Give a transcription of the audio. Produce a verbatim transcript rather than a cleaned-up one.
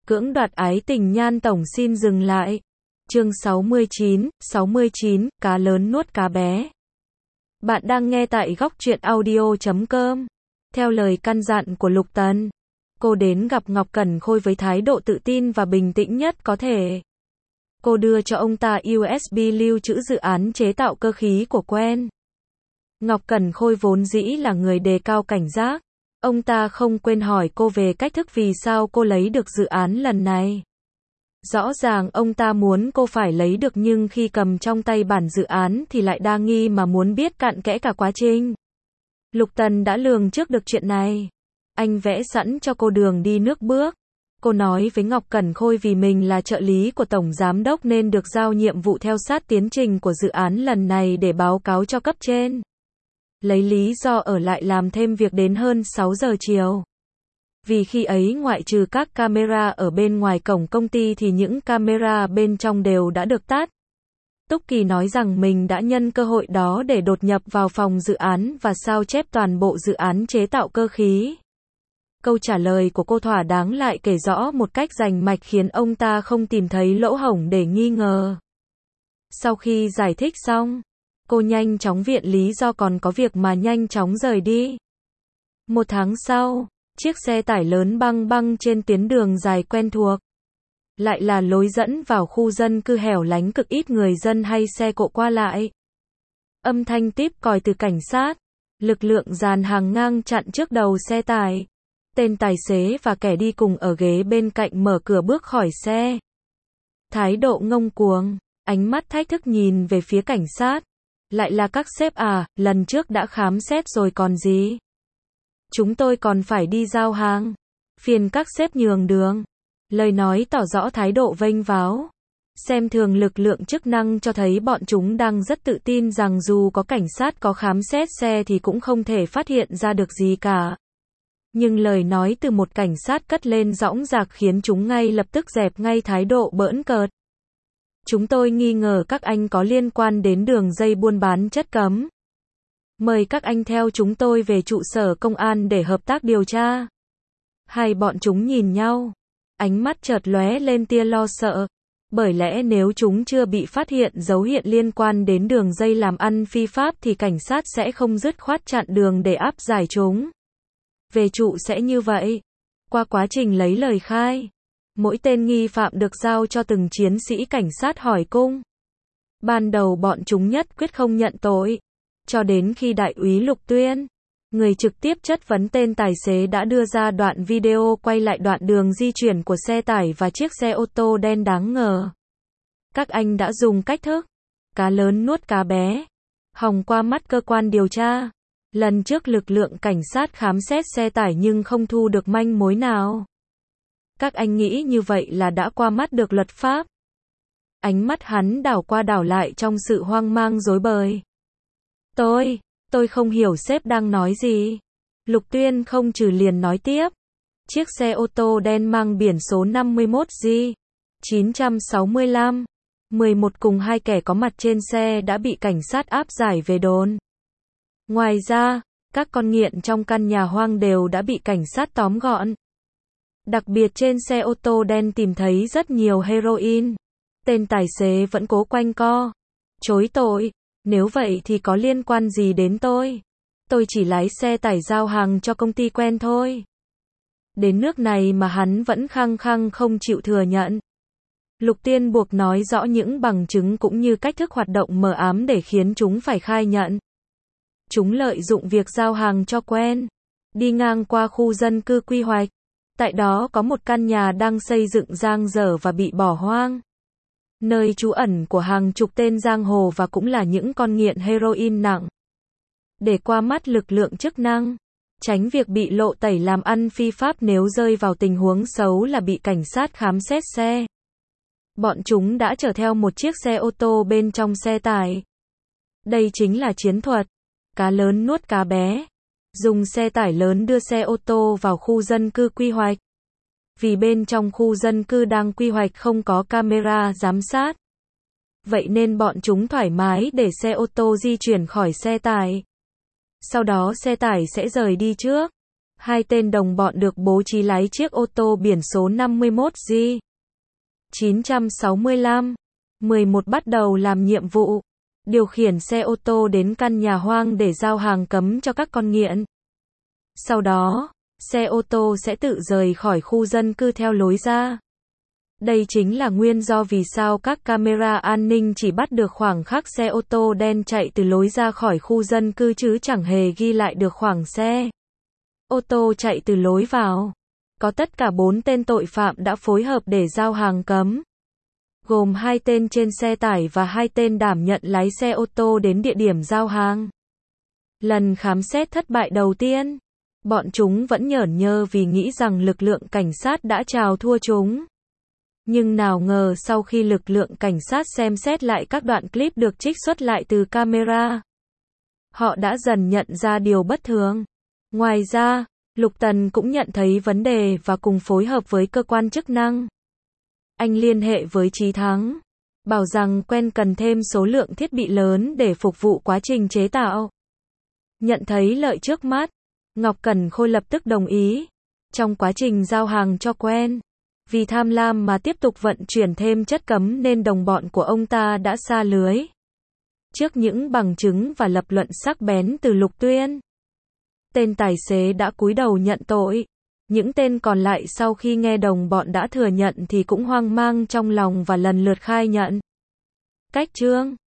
Cưỡng đoạt ái tình Nhan Tổng xin dừng lại. Chương sáu mươi chín, sáu mươi chín, cá lớn nuốt cá bé. Bạn đang nghe tại góc truyện audio chấm com. Theo lời căn dặn của Lục Tần, cô đến gặp Ngọc Cẩn Khôi với thái độ tự tin và bình tĩnh nhất có thể. Cô đưa cho ông ta u ét bê lưu trữ dự án chế tạo cơ khí của Quen. Ngọc Cẩn Khôi vốn dĩ là người đề cao cảnh giác. Ông ta không quên hỏi cô về cách thức vì sao cô lấy được dự án lần này. Rõ ràng ông ta muốn cô phải lấy được, nhưng khi cầm trong tay bản dự án thì lại đa nghi mà muốn biết cặn kẽ cả quá trình. Lục Tần đã lường trước được chuyện này. Anh vẽ sẵn cho cô đường đi nước bước. Cô nói với Ngọc Cẩn Khôi vì mình là trợ lý của Tổng Giám Đốc nên được giao nhiệm vụ theo sát tiến trình của dự án lần này để báo cáo cho cấp trên. Lấy lý do ở lại làm thêm việc đến hơn sáu giờ chiều. Vì khi ấy ngoại trừ các camera ở bên ngoài cổng công ty thì những camera bên trong đều đã được tắt. Túc Kỳ nói rằng mình đã nhân cơ hội đó để đột nhập vào phòng dự án và sao chép toàn bộ dự án chế tạo cơ khí. Câu trả lời của cô thỏa đáng lại kể rõ một cách rành mạch khiến ông ta không tìm thấy lỗ hổng để nghi ngờ. Sau khi giải thích xong, cô nhanh chóng viện lý do còn có việc mà nhanh chóng rời đi. Một tháng sau, chiếc xe tải lớn băng băng trên tuyến đường dài quen thuộc. Lại là lối dẫn vào khu dân cư hẻo lánh cực ít người dân hay xe cộ qua lại. Âm thanh típ còi từ cảnh sát. Lực lượng dàn hàng ngang chặn trước đầu xe tải. Tên tài xế và kẻ đi cùng ở ghế bên cạnh mở cửa bước khỏi xe. Thái độ ngông cuồng, ánh mắt thách thức nhìn về phía cảnh sát. Lại là các sếp à, lần trước đã khám xét rồi còn gì? Chúng tôi còn phải đi giao hàng. Phiền các sếp nhường đường. Lời nói tỏ rõ thái độ vênh váo. Xem thường lực lượng chức năng cho thấy bọn chúng đang rất tự tin rằng dù có cảnh sát có khám xét xe thì cũng không thể phát hiện ra được gì cả. Nhưng lời nói từ một cảnh sát cất lên dõng dạc khiến chúng ngay lập tức dẹp ngay thái độ bỡn cợt. Chúng tôi nghi ngờ các anh có liên quan đến đường dây buôn bán chất cấm. Mời các anh theo chúng tôi về trụ sở công an để hợp tác điều tra. Hai bọn chúng nhìn nhau. Ánh mắt chợt lóe lên tia lo sợ. Bởi lẽ nếu chúng chưa bị phát hiện dấu hiệu liên quan đến đường dây làm ăn phi pháp thì cảnh sát sẽ không dứt khoát chặn đường để áp giải chúng. Về trụ sẽ như vậy. Qua quá trình lấy lời khai, mỗi tên nghi phạm được giao cho từng chiến sĩ cảnh sát hỏi cung. Ban đầu bọn chúng nhất quyết không nhận tội. Cho đến khi Đại úy Lục Tuyên, người trực tiếp chất vấn tên tài xế đã đưa ra đoạn video quay lại đoạn đường di chuyển của xe tải và chiếc xe ô tô đen đáng ngờ. Các anh đã dùng cách thức cá lớn nuốt cá bé, hòng qua mắt cơ quan điều tra. Lần trước lực lượng cảnh sát khám xét xe tải nhưng không thu được manh mối nào. Các anh nghĩ như vậy là đã qua mắt được luật pháp. Ánh mắt hắn đảo qua đảo lại trong sự hoang mang rối bời. Tôi, tôi không hiểu sếp đang nói gì. Lục Tuyên không trừ liền nói tiếp. Chiếc xe ô tô đen mang biển số năm mươi mốt G chín sáu lăm mười một cùng hai kẻ có mặt trên xe đã bị cảnh sát áp giải về đồn. Ngoài ra, các con nghiện trong căn nhà hoang đều đã bị cảnh sát tóm gọn. Đặc biệt trên xe ô tô đen tìm thấy rất nhiều heroin. Tên tài xế vẫn cố quanh co, chối tội. Nếu vậy thì có liên quan gì đến tôi? Tôi chỉ lái xe tải giao hàng cho công ty Quen thôi. Đến nước này mà hắn vẫn khăng khăng không chịu thừa nhận. Lục Tiên buộc nói rõ những bằng chứng cũng như cách thức hoạt động mờ ám để khiến chúng phải khai nhận. Chúng lợi dụng việc giao hàng cho Quen, đi ngang qua khu dân cư quy hoạch. Tại đó có một căn nhà đang xây dựng dang dở và bị bỏ hoang. Nơi trú ẩn của hàng chục tên giang hồ và cũng là những con nghiện heroin nặng. Để qua mắt lực lượng chức năng, tránh việc bị lộ tẩy làm ăn phi pháp nếu rơi vào tình huống xấu là bị cảnh sát khám xét xe. Bọn chúng đã chở theo một chiếc xe ô tô bên trong xe tải. Đây chính là chiến thuật cá lớn nuốt cá bé. Dùng xe tải lớn đưa xe ô tô vào khu dân cư quy hoạch. Vì bên trong khu dân cư đang quy hoạch không có camera giám sát. Vậy nên bọn chúng thoải mái để xe ô tô di chuyển khỏi xe tải. Sau đó xe tải sẽ rời đi trước. Hai tên đồng bọn được bố trí lái chiếc ô tô biển số năm mươi mốt G chín sáu lăm mười một bắt đầu làm nhiệm vụ, điều khiển xe ô tô đến căn nhà hoang để giao hàng cấm cho các con nghiện. Sau đó, xe ô tô sẽ tự rời khỏi khu dân cư theo lối ra. Đây chính là nguyên do vì sao các camera an ninh chỉ bắt được khoảng khắc xe ô tô đen chạy từ lối ra khỏi khu dân cư chứ chẳng hề ghi lại được khoảng xe ô tô chạy từ lối vào. Có tất cả bốn tên tội phạm đã phối hợp để giao hàng cấm, gồm hai tên trên xe tải và hai tên đảm nhận lái xe ô tô đến địa điểm giao hàng. Lần khám xét thất bại đầu tiên, bọn chúng vẫn nhởn nhơ vì nghĩ rằng lực lượng cảnh sát đã trào thua chúng. Nhưng nào ngờ sau khi lực lượng cảnh sát xem xét lại các đoạn clip được trích xuất lại từ camera, họ đã dần nhận ra điều bất thường. Ngoài ra, Lục Tần cũng nhận thấy vấn đề và cùng phối hợp với cơ quan chức năng. Anh liên hệ với Chí Thắng, bảo rằng quen cần thêm số lượng thiết bị lớn để phục vụ quá trình chế tạo. Nhận thấy lợi trước mắt, Ngọc Cẩn Khôi lập tức đồng ý. Trong quá trình giao hàng cho quen, vì tham lam mà tiếp tục vận chuyển thêm chất cấm nên đồng bọn của ông ta đã sa lưới. Trước những bằng chứng và lập luận sắc bén từ Lục Tuyên, tên tài xế đã cúi đầu nhận tội. Những tên còn lại sau khi nghe đồng bọn đã thừa nhận thì cũng hoang mang trong lòng và lần lượt khai nhận. Cách chương